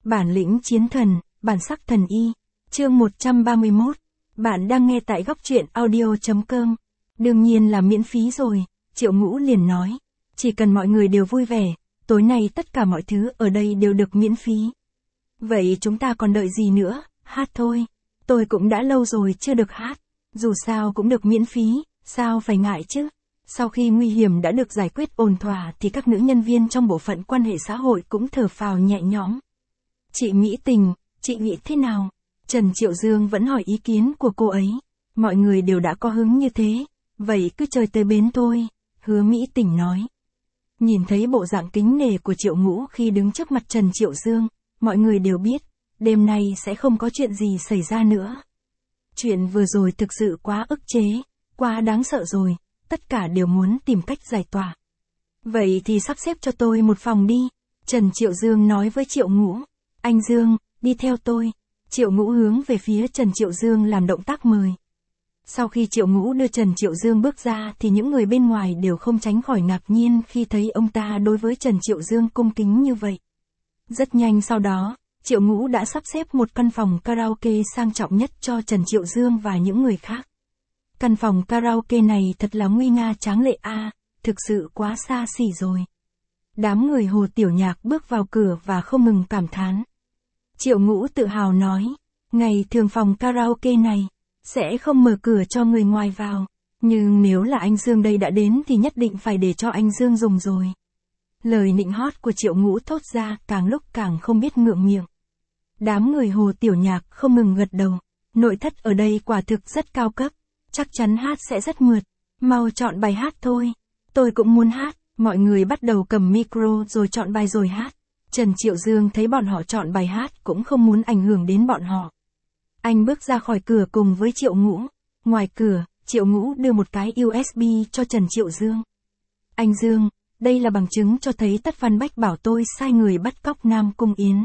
Bản lĩnh chiến thần, bản sắc thần y. Chương 131. Bạn đang nghe tại góc truyện audio.com. Đương nhiên là miễn phí rồi, Triệu Ngũ liền nói. Chỉ cần mọi người đều vui vẻ, tối nay tất cả mọi thứ ở đây đều được miễn phí. Vậy chúng ta còn đợi gì nữa, hát thôi. Tôi cũng đã lâu rồi chưa được hát. Dù sao cũng được miễn phí, sao phải ngại chứ. Sau khi nguy hiểm đã được giải quyết ổn thỏa thì các nữ nhân viên trong bộ phận quan hệ xã hội cũng thở phào nhẹ nhõm. Chị Mỹ Tình, chị nghĩ thế nào? Trần Triệu Dương vẫn hỏi ý kiến của cô ấy. Mọi người đều đã có hứng như thế, vậy cứ chơi tới bến thôi, Hứa Mỹ Tình nói. Nhìn thấy bộ dạng kính nể của Triệu Ngũ khi đứng trước mặt Trần Triệu Dương, mọi người đều biết, đêm nay sẽ không có chuyện gì xảy ra nữa. Chuyện vừa rồi thực sự quá ức chế, quá đáng sợ rồi, tất cả đều muốn tìm cách giải tỏa. Vậy thì sắp xếp cho tôi một phòng đi, Trần Triệu Dương nói với Triệu Ngũ. Anh Dương, đi theo tôi. Triệu Ngũ hướng về phía Trần Triệu Dương làm động tác mời. Sau khi Triệu Ngũ đưa Trần Triệu Dương bước ra thì những người bên ngoài đều không tránh khỏi ngạc nhiên khi thấy ông ta đối với Trần Triệu Dương cung kính như vậy. Rất nhanh sau đó, Triệu Ngũ đã sắp xếp một căn phòng karaoke sang trọng nhất cho Trần Triệu Dương và những người khác. Căn phòng karaoke này thật là nguy nga tráng lệ thực sự quá xa xỉ rồi. Đám người Hồ Tiểu Nhạc bước vào cửa và không ngừng cảm thán. Triệu Ngũ tự hào nói, ngày thường phòng karaoke này sẽ không mở cửa cho người ngoài vào, nhưng nếu là anh Dương đây đã đến thì nhất định phải để cho anh Dương dùng rồi. Lời nịnh hót của Triệu Ngũ thốt ra càng lúc càng không biết ngượng miệng. Đám người Hồ Tiểu Nhạc không ngừng gật đầu, nội thất ở đây quả thực rất cao cấp, chắc chắn hát sẽ rất mượt, mau chọn bài hát thôi. Tôi cũng muốn hát, mọi người bắt đầu cầm micro rồi chọn bài rồi hát. Trần Triệu Dương thấy bọn họ chọn bài hát cũng không muốn ảnh hưởng đến bọn họ. Anh bước ra khỏi cửa cùng với Triệu Ngũ. Ngoài cửa, Triệu Ngũ đưa một cái USB cho Trần Triệu Dương. Anh Dương, đây là bằng chứng cho thấy Tất Văn Bách bảo tôi sai người bắt cóc Nam Cung Yến.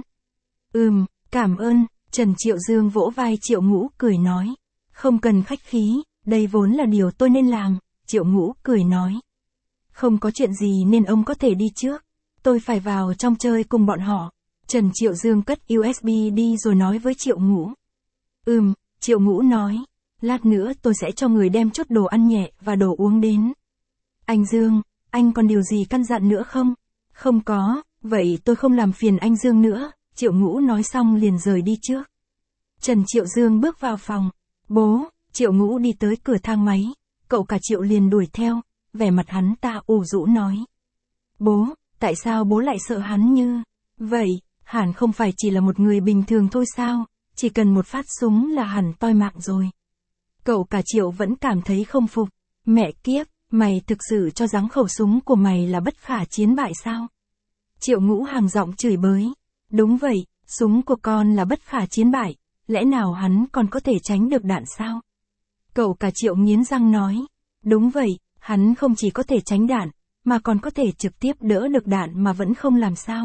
Cảm ơn, Trần Triệu Dương vỗ vai Triệu Ngũ cười nói. Không cần khách khí, đây vốn là điều tôi nên làm, Triệu Ngũ cười nói. Không có chuyện gì nên ông có thể đi trước. Tôi phải vào trong chơi cùng bọn họ. Trần Triệu Dương cất USB đi rồi nói với Triệu Ngũ. Triệu Ngũ nói. Lát nữa tôi sẽ cho người đem chút đồ ăn nhẹ và đồ uống đến. Anh Dương, anh còn điều gì căn dặn nữa không? Không có, vậy tôi không làm phiền anh Dương nữa. Triệu Ngũ nói xong liền rời đi trước. Trần Triệu Dương bước vào phòng. Bố, Triệu Ngũ đi tới cửa thang máy. Cậu cả Triệu liền đuổi theo. Vẻ mặt hắn ta ủ rũ nói. Bố, tại sao bố lại sợ hắn như vậy? Hẳn không phải chỉ là một người bình thường thôi sao? Chỉ cần một phát súng là hẳn toi mạng rồi. Cậu cả Triệu vẫn cảm thấy không phục. Mẹ kiếp, mày thực sự cho rằng khẩu súng của mày là bất khả chiến bại sao? Triệu Ngũ hàng giọng chửi bới. Đúng vậy, súng của con là bất khả chiến bại. Lẽ nào hắn còn có thể tránh được đạn sao? Cậu cả Triệu nghiến răng nói. Đúng vậy, hắn không chỉ có thể tránh đạn, mà còn có thể trực tiếp đỡ được đạn mà vẫn không làm sao.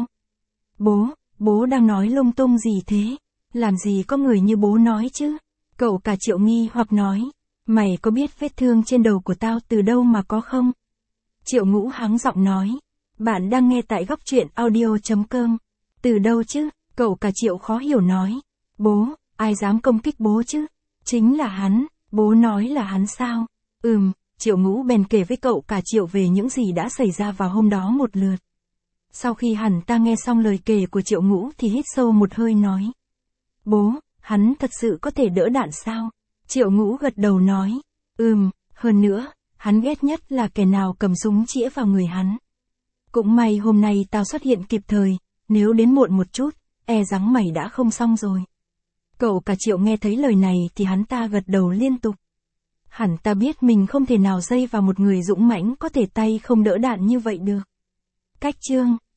Bố đang nói lung tung gì thế? Làm gì có người như bố nói chứ? Cậu cả Triệu nghi hoặc nói. Mày có biết vết thương trên đầu của tao từ đâu mà có không? Triệu Ngũ hắng giọng nói. Bạn đang nghe tại góc truyện audio.com. Từ đâu chứ? Cậu cả Triệu khó hiểu nói. Bố, ai dám công kích bố chứ? Chính là hắn, bố nói là hắn sao? Triệu Ngũ bèn kể với cậu cả Triệu về những gì đã xảy ra vào hôm đó một lượt. Sau khi hắn ta nghe xong lời kể của Triệu Ngũ thì hít sâu một hơi nói. Bố, hắn thật sự có thể đỡ đạn sao? Triệu Ngũ gật đầu nói. Hơn nữa, hắn ghét nhất là kẻ nào cầm súng chĩa vào người hắn. Cũng may hôm nay tao xuất hiện kịp thời, nếu đến muộn một chút, e rằng mày đã không xong rồi. Cậu cả Triệu nghe thấy lời này thì hắn ta gật đầu liên tục. Hắn ta biết mình không thể nào dây vào một người dũng mãnh có thể tay không đỡ đạn như vậy được. Cách chương